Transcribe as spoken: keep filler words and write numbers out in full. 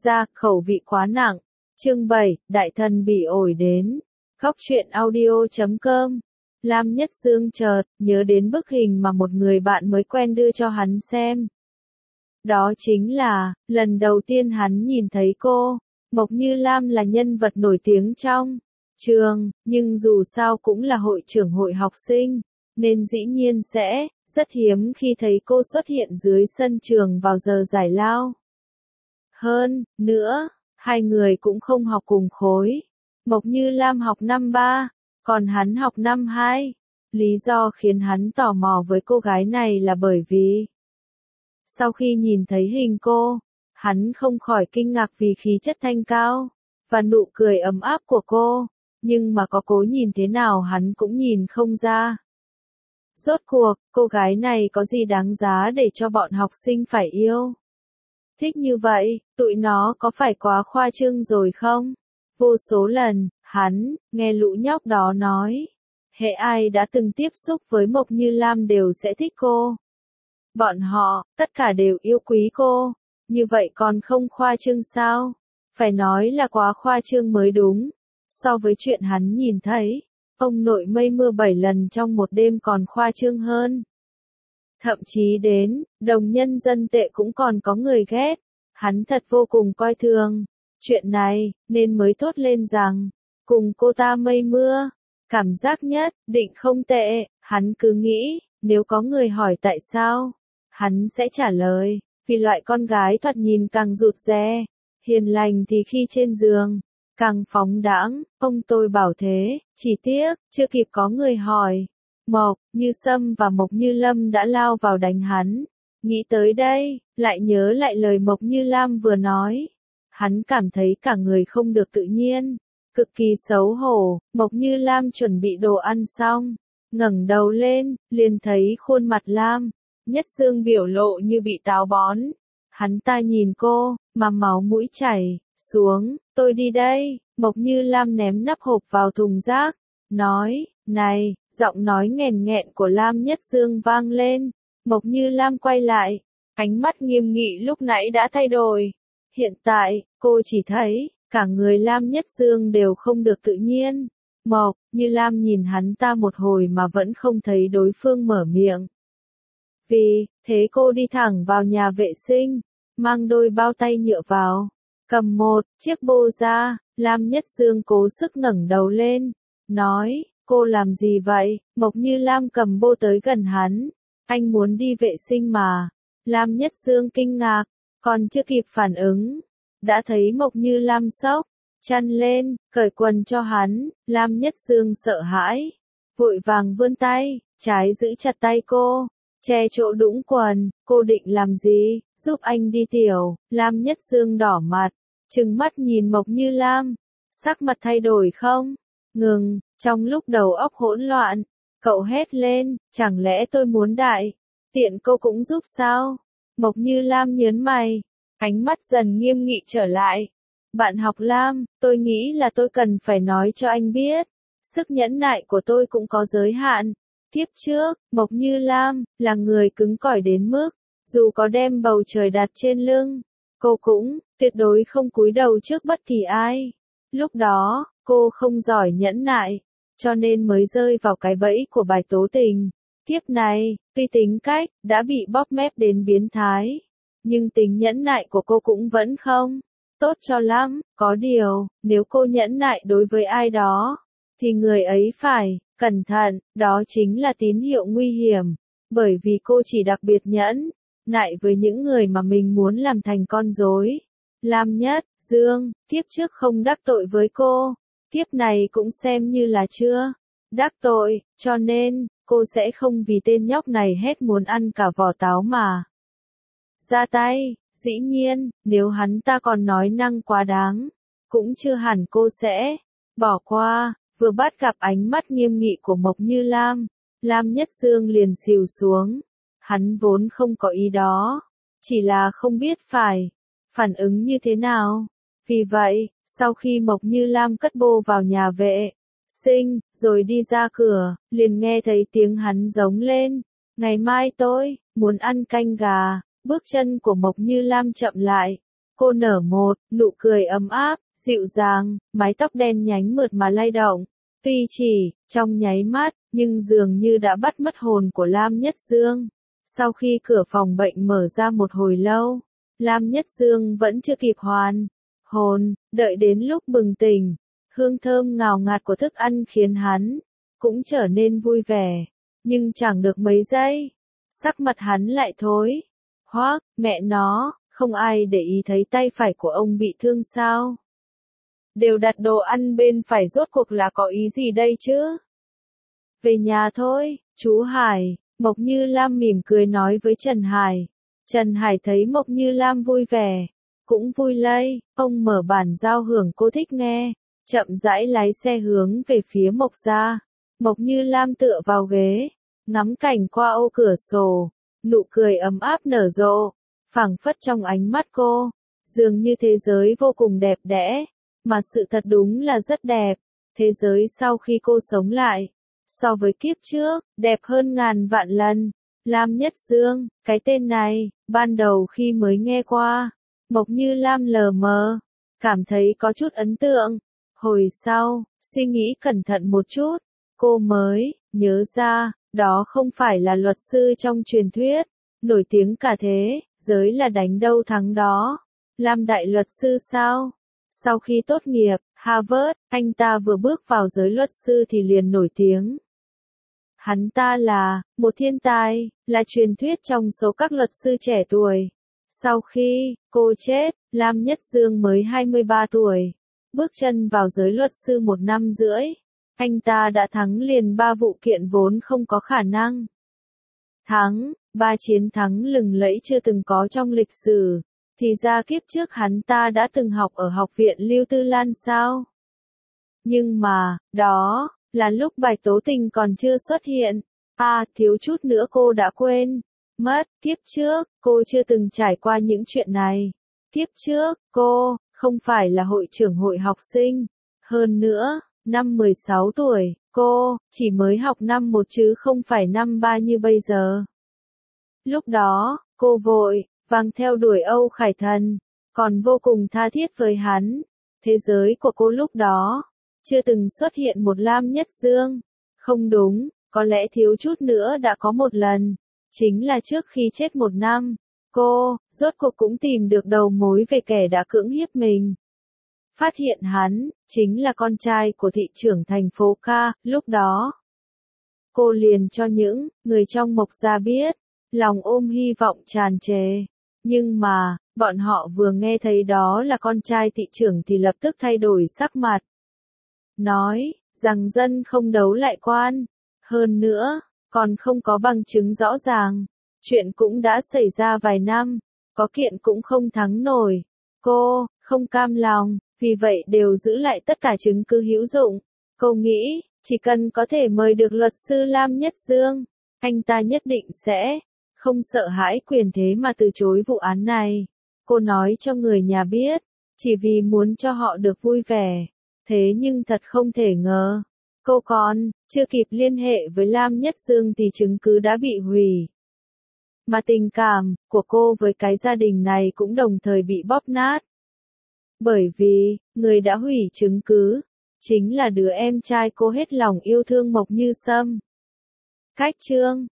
ra, khẩu vị quá nặng. Chương bảy, Đại thần bị ổi đến. Góc truyện audio chấm com. Lam Nhất Dương chợt nhớ đến bức hình mà một người bạn mới quen đưa cho hắn xem. Đó chính là, lần đầu tiên hắn nhìn thấy cô. Mộc Như Lam là nhân vật nổi tiếng trong trường, nhưng dù sao cũng là hội trưởng hội học sinh, nên dĩ nhiên sẽ rất hiếm khi thấy cô xuất hiện dưới sân trường vào giờ giải lao. Hơn nữa, hai người cũng không học cùng khối. Mộc Như Lam học năm ba, còn hắn học năm hai. Lý do khiến hắn tò mò với cô gái này là bởi vì sau khi nhìn thấy hình cô, hắn không khỏi kinh ngạc vì khí chất thanh cao và nụ cười ấm áp của cô, nhưng mà có cố nhìn thế nào hắn cũng nhìn không ra. Rốt cuộc, cô gái này có gì đáng giá để cho bọn học sinh phải yêu? Thích như vậy, tụi nó có phải quá khoa trương rồi không? Vô số lần, hắn nghe lũ nhóc đó nói, hễ ai đã từng tiếp xúc với Mộc Như Lam đều sẽ thích cô. Bọn họ, tất cả đều yêu quý cô. Như vậy còn không khoa trương sao? Phải nói là quá khoa trương mới đúng. So với chuyện hắn nhìn thấy, ông nội mây mưa bảy lần trong một đêm còn khoa trương hơn. Thậm chí đến, đồng nhân dân tệ cũng còn có người ghét. Hắn thật vô cùng coi thường chuyện này, nên mới thốt lên rằng, cùng cô ta mây mưa, cảm giác nhất định không tệ. Hắn cứ nghĩ, nếu có người hỏi tại sao, hắn sẽ trả lời, vì loại con gái thoạt nhìn càng rụt rè, hiền lành thì khi trên giường, càng phóng đãng. Ông tôi bảo thế, chỉ tiếc, chưa kịp có người hỏi, Mộc Như Sâm và Mộc Như Lâm đã lao vào đánh hắn. Nghĩ tới đây, lại nhớ lại lời Mộc Như Lam vừa nói. Hắn cảm thấy cả người không được tự nhiên, cực kỳ xấu hổ. Mộc Như Lam chuẩn bị đồ ăn xong, ngẩng đầu lên, liền thấy khuôn mặt Lam Nhất Dương biểu lộ như bị táo bón. Hắn ta nhìn cô, mà máu mũi chảy xuống. Tôi đi đây. Mộc Như Lam ném nắp hộp vào thùng rác, nói, này, giọng nói nghèn nghẹn của Lam Nhất Dương vang lên. Mộc Như Lam quay lại, ánh mắt nghiêm nghị lúc nãy đã thay đổi. Hiện tại, cô chỉ thấy, cả người Lam Nhất Dương đều không được tự nhiên. Mộc Như Lam nhìn hắn ta một hồi mà vẫn không thấy đối phương mở miệng. Vì thế cô đi thẳng vào nhà vệ sinh, mang đôi bao tay nhựa vào, cầm một chiếc bô ra. Lam Nhất Dương cố sức ngẩng đầu lên, nói, cô làm gì vậy? Mộc Như Lam cầm bô tới gần hắn, anh muốn đi vệ sinh mà. Lam Nhất Dương kinh ngạc, còn chưa kịp phản ứng, đã thấy Mộc Như Lam xốc chăn lên, cởi quần cho hắn. Lam Nhất Dương sợ hãi, vội vàng vươn tay, trái giữ chặt tay cô, che chỗ đũng quần. Cô định làm gì? Giúp anh đi tiểu. Lam Nhất Dương đỏ mặt, trừng mắt nhìn Mộc Như Lam, sắc mặt thay đổi không ngừng. Trong lúc đầu óc hỗn loạn, cậu hét lên, chẳng lẽ tôi muốn đại tiện cô cũng giúp sao? Mộc Như Lam nhớn mày, ánh mắt dần nghiêm nghị trở lại. Bạn học Lam, tôi nghĩ là tôi cần phải nói cho anh biết, sức nhẫn nại của tôi cũng có giới hạn. Tiếp trước, Mộc Như Lam là người cứng cỏi đến mức, dù có đem bầu trời đặt trên lưng, cô cũng tuyệt đối không cúi đầu trước bất kỳ ai. Lúc đó, cô không giỏi nhẫn nại, cho nên mới rơi vào cái bẫy của bài tố tình. Tiếp này, tuy tính cách đã bị bóp mép đến biến thái, nhưng tính nhẫn nại của cô cũng vẫn không tốt cho lắm. Có điều, nếu cô nhẫn nại đối với ai đó, thì người ấy phải cẩn thận, đó chính là tín hiệu nguy hiểm, bởi vì cô chỉ đặc biệt nhẫn nại với những người mà mình muốn làm thành con rối. Lam Nhất Dương, tiếp trước không đắc tội với cô, tiếp này cũng xem như là chưa đắc tội, cho nên, cô sẽ không vì tên nhóc này hết muốn ăn cả vỏ táo mà ra tay. Dĩ nhiên, nếu hắn ta còn nói năng quá đáng, cũng chưa hẳn cô sẽ bỏ qua. Vừa bắt gặp ánh mắt nghiêm nghị của Mộc Như Lam, Lam Nhất Dương liền xìu xuống. Hắn vốn không có ý đó, chỉ là không biết phải phản ứng như thế nào. Vì vậy, sau khi Mộc Như Lam cất bô vào nhà vệ sinh, rồi đi ra cửa, liền nghe thấy tiếng hắn giống lên, ngày mai tôi muốn ăn canh gà. Bước chân của Mộc Như Lam chậm lại, Cô nở một nụ cười ấm áp, dịu dàng, mái tóc đen nhánh mượt mà lay động. Tuy chỉ trong nháy mắt, nhưng dường như đã bắt mất hồn của Lam Nhất Dương. Sau khi cửa phòng bệnh mở ra một hồi lâu, Lam Nhất Dương vẫn chưa kịp hoàn hồn, đợi đến lúc bừng tỉnh, hương thơm ngào ngạt của thức ăn khiến hắn cũng trở nên vui vẻ, nhưng chẳng được mấy giây, sắc mặt hắn lại thối. Hoắc, mẹ nó, không ai để ý thấy tay phải của ông bị thương sao? Đều đặt đồ ăn bên phải rốt cuộc là có ý gì đây chứ? Về nhà thôi, chú Hải, Mộc Như Lam mỉm cười nói với Trần Hải. Trần Hải thấy Mộc Như Lam vui vẻ, cũng vui lây, ông mở bản giao hưởng cô thích nghe, chậm rãi lái xe hướng về phía Mộc gia. Mộc Như Lam tựa vào ghế, ngắm cảnh qua ô cửa sổ, nụ cười ấm áp nở rộ, phảng phất trong ánh mắt cô, dường như thế giới vô cùng đẹp đẽ, mà sự thật đúng là rất đẹp. Thế giới sau khi cô sống lại, so với kiếp trước, đẹp hơn ngàn vạn lần. Lam Nhất Dương, cái tên này, ban đầu khi mới nghe qua, Mộc Như Lam lờ mờ, cảm thấy có chút ấn tượng. Hồi sau, suy nghĩ cẩn thận một chút, cô mới nhớ ra, đó không phải là luật sư trong truyền thuyết, nổi tiếng cả thế giới là đánh đâu thắng đó. Lam đại luật sư sao? Sau khi tốt nghiệp Harvard, anh ta vừa bước vào giới luật sư thì liền nổi tiếng. Hắn ta là một thiên tài, là truyền thuyết trong số các luật sư trẻ tuổi. Sau khi cô chết, Lam Nhất Dương mới hai mươi ba tuổi, bước chân vào giới luật sư một năm rưỡi, anh ta đã thắng liền ba vụ kiện vốn không có khả năng. Thắng, ba chiến thắng lừng lẫy chưa từng có trong lịch sử. Thì ra kiếp trước hắn ta đã từng học ở học viện Lưu Tư Lan sao? Nhưng mà, đó là lúc Bạch Tố Tình còn chưa xuất hiện. À, thiếu chút nữa cô đã quên mất, kiếp trước, cô chưa từng trải qua những chuyện này. Kiếp trước, cô không phải là hội trưởng hội học sinh. Hơn nữa, năm mười sáu tuổi, cô chỉ mới học năm một chứ không phải năm ba như bây giờ. Lúc đó, cô vội vàng theo đuổi Âu Khải Thần, còn vô cùng tha thiết với hắn. Thế giới của cô lúc đó chưa từng xuất hiện một Lam Nhất Dương. Không đúng, có lẽ thiếu chút nữa đã có một lần. Chính là trước khi chết một năm, cô rốt cuộc cũng tìm được đầu mối về kẻ đã cưỡng hiếp mình. Phát hiện hắn chính là con trai của thị trưởng thành phố Ca. Lúc đó, cô liền cho những người trong Mộc gia biết, lòng ôm hy vọng tràn trề. Nhưng mà, bọn họ vừa nghe thấy đó là con trai thị trưởng thì lập tức thay đổi sắc mặt. Nói rằng dân không đấu lại quan. Hơn nữa, còn không có bằng chứng rõ ràng. Chuyện cũng đã xảy ra vài năm, có kiện cũng không thắng nổi. Cô không cam lòng, vì vậy đều giữ lại tất cả chứng cứ hữu dụng. Cô nghĩ, chỉ cần có thể mời được luật sư Lam Nhất Dương, anh ta nhất định sẽ không sợ hãi quyền thế mà từ chối vụ án này. Cô nói cho người nhà biết, chỉ vì muốn cho họ được vui vẻ. Thế nhưng thật không thể ngờ, cô còn chưa kịp liên hệ với Lam Nhất Dương thì chứng cứ đã bị hủy. Mà tình cảm của cô với cái gia đình này cũng đồng thời bị bóp nát. Bởi vì, người đã hủy chứng cứ, chính là đứa em trai cô hết lòng yêu thương Mộc Như Sâm. Cách chương